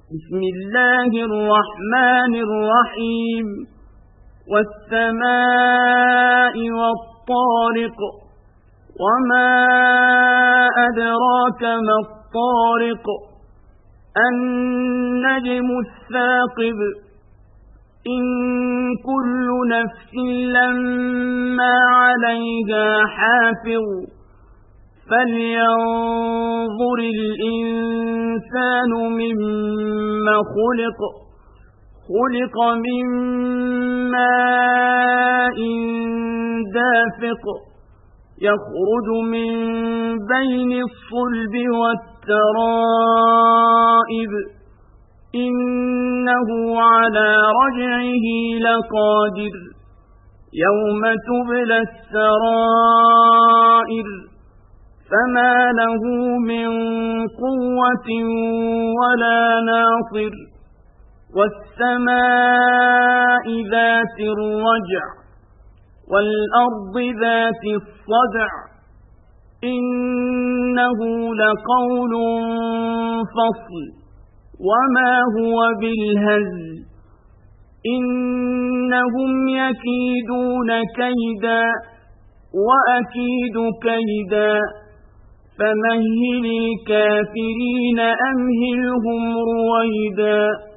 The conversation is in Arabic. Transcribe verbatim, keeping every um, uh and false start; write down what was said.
بسم الله الرحمن الرحيم والسماء والطارق وما أدراك ما الطارق النجم الثاقب إن كل نفس لما عليها حافظ فلينظر الإنسان مما خلق خلق من ماء دافق يخرج من بين الصلب والترائب إنه على رجعه لقادر يوم تبلى السرائر فما له من قوة ولا ناصر والسماء ذات الرجع والأرض ذات الصدع إنه لقول فصل وما هو بالهزل إنهم يكيدون كيدا وأكيد كيدا فمهل الكافرين أمهلهم رويدا.